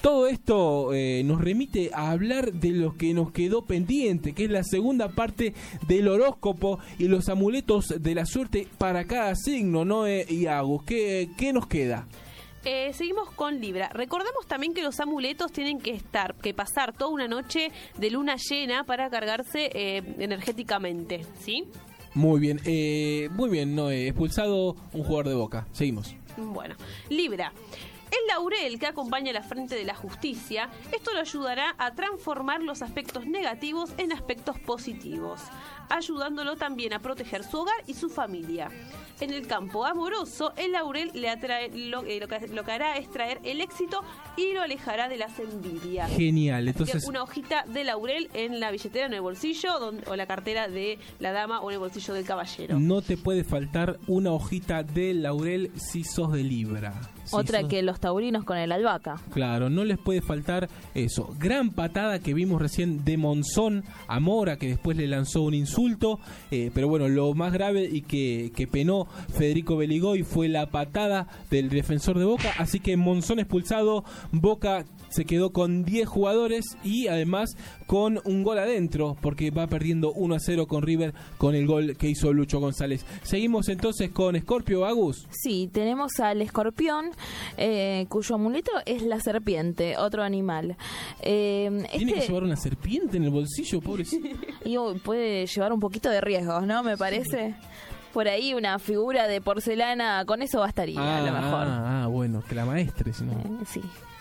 todo esto nos remite a hablar de lo que nos quedó pendiente, que es la segunda parte del horóscopo y los amuletos de la suerte para cada signo, Noé y Agus. ¿Qué nos queda? Seguimos con Libra. Recordemos también que los amuletos tienen que pasar toda una noche de luna llena para cargarse energéticamente, ¿sí? Muy bien, Noé. Expulsado un jugador de Boca. Seguimos. Bueno, Libra. El laurel que acompaña la frente de la justicia, esto lo ayudará a transformar los aspectos negativos en aspectos positivos, ayudándolo también a proteger su hogar y su familia. En el campo amoroso, el laurel le atrae, lo que hará es traer el éxito y lo alejará de las envidias. Genial, entonces... Una hojita de laurel en la billetera, en el bolsillo, o la cartera de la dama o en el bolsillo del caballero. No te puede faltar una hojita de laurel si sos de Libra. Otra que los taurinos con el albahaca. Claro, no les puede faltar eso. Gran patada que vimos recién de Monzón a Mora, que después le lanzó un insulto, pero bueno, lo más grave y que penó Federico Beligoy fue la patada del defensor de Boca, así que Monzón expulsado, Boca se quedó con 10 jugadores y además con un gol adentro, porque va perdiendo 1-0 con River con el gol que hizo Lucho González. Seguimos entonces con Scorpio, Agus. Sí, tenemos al escorpión, cuyo amuleto es la serpiente, otro animal. Tiene que llevar una serpiente en el bolsillo, pobrecito. Y puede llevar un poquito de riesgos, ¿no? Me parece. Por ahí una figura de porcelana, con eso bastaría, a lo mejor. Bueno, que la maestre, si no. Sí.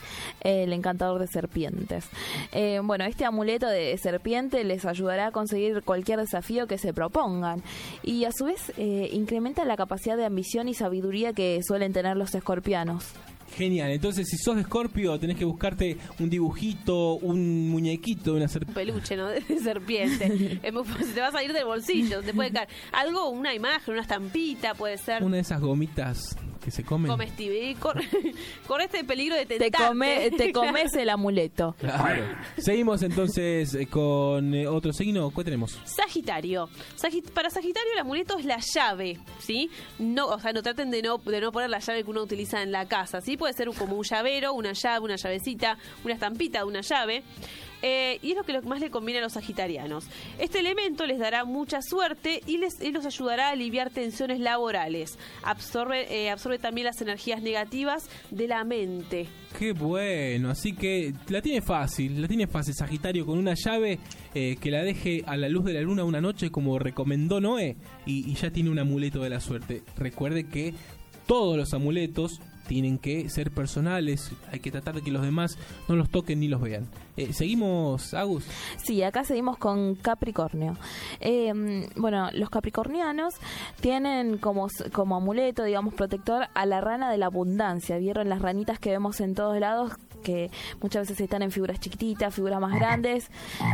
El encantador de serpientes. Bueno, este amuleto de serpiente les ayudará a conseguir cualquier desafío que se propongan y a su vez incrementa la capacidad de ambición y sabiduría que suelen tener los escorpianos. Genial, entonces si sos de Escorpio tenés que buscarte un dibujito, un muñequito de una serpiente. Un peluche, ¿no? De serpiente. Se te va a salir del bolsillo, te puede caer algo, una imagen, una estampita, puede ser. Una de esas gomitas que se comen. Comestible. Con este peligro de tentarte. Te comes el amuleto. Claro. Seguimos entonces con otro signo. ¿Cuál tenemos? Sagitario. Para Sagitario el amuleto es la llave, ¿sí? No, o sea, no traten de no poner la llave que uno utiliza en la casa, ¿sí? Puede ser como un llavero, una llave, una llavecita, una estampita de una llave. Y es lo que más le conviene a los sagitarianos. Este elemento les dará mucha suerte y los ayudará a aliviar tensiones laborales. Absorbe también las energías negativas de la mente. Qué bueno, así que la tiene fácil Sagitario, con una llave que la deje a la luz de la luna una noche como recomendó Noé y ya tiene un amuleto de la suerte. Recuerde que todos los amuletos tienen que ser personales, hay que tratar de que los demás no los toquen ni los vean. ¿Seguimos, Agus? Sí, acá seguimos con Capricornio. Bueno, los capricornianos tienen como amuleto, digamos, protector a la rana de la abundancia. ¿Vieron las ranitas que vemos en todos lados? Que muchas veces están en figuras chiquititas, figuras más grandes.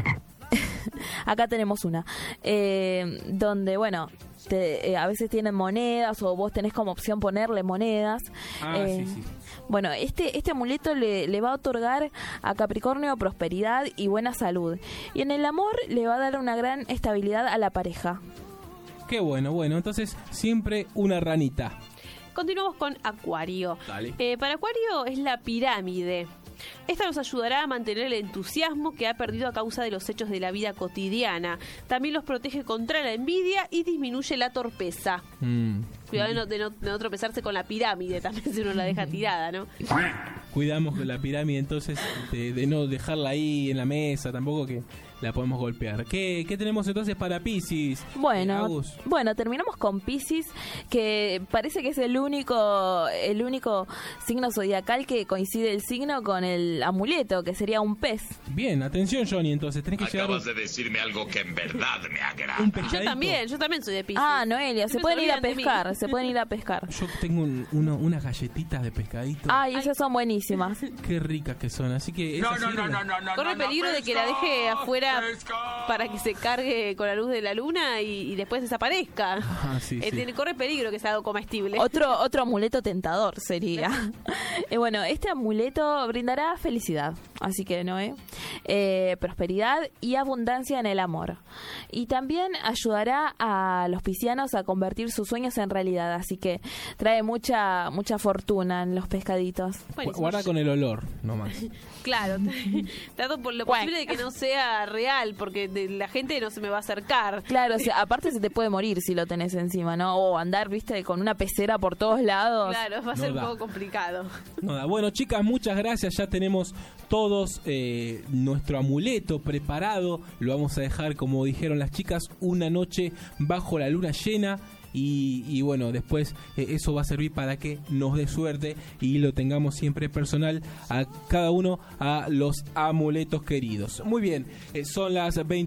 Acá tenemos una donde, bueno, a veces tienen monedas o vos tenés como opción ponerle monedas. Sí. Bueno, este amuleto le va a otorgar a Capricornio prosperidad y buena salud. Y en el amor le va a dar una gran estabilidad a la pareja. Qué bueno, entonces siempre una ranita. Continuamos con Acuario. Dale. Para Acuario es la pirámide. Esta nos ayudará a mantener el entusiasmo que ha perdido a causa de los hechos de la vida cotidiana. También los protege contra la envidia y disminuye la torpeza. Cuidado de no tropezarse con la pirámide, también si uno la deja tirada, ¿no? Cuidamos con la pirámide, entonces, de no dejarla ahí en la mesa, tampoco que la podemos golpear. ¿Qué tenemos entonces para Piscis? Bueno, terminamos con Piscis, que parece que es el único signo zodiacal que coincide el signo con el amuleto, que sería un pez. Bien, atención, Johnny, entonces tenés que Acabas de decirme algo que en verdad me agrada. Yo también soy de Piscis. Noelia, se pueden ir a pescar. Yo tengo unas galletitas de pescadito. Ay, esas son buenísimas. Qué ricas que son, así que... No. Corre el peligro de que la deje afuera sea para que se cargue con la luz de la luna y después desaparezca. Sí. Corre peligro que sea algo comestible. Otro amuleto tentador sería. Bueno, este amuleto brindará felicidad, así que Noé, prosperidad y abundancia en el amor. Y también ayudará a los piscianos a convertir sus sueños en realidad, así que trae mucha fortuna en los pescaditos. Guarda con el olor, nomás. Claro, trato por lo posible de que no sea real, porque la gente no se me va a acercar. Claro, o sea, aparte se te puede morir si lo tenés encima, ¿no? O andar, viste, con una pecera por todos lados. Claro, va a ser un poco complicado. Bueno, chicas, muchas gracias. Ya tenemos todos nuestro amuleto preparado. Lo vamos a dejar, como dijeron las chicas, una noche bajo la luna llena. Y bueno, después eso va a servir para que nos dé suerte y lo tengamos siempre personal a cada uno, a los amuletos queridos. Muy bien, son las 20.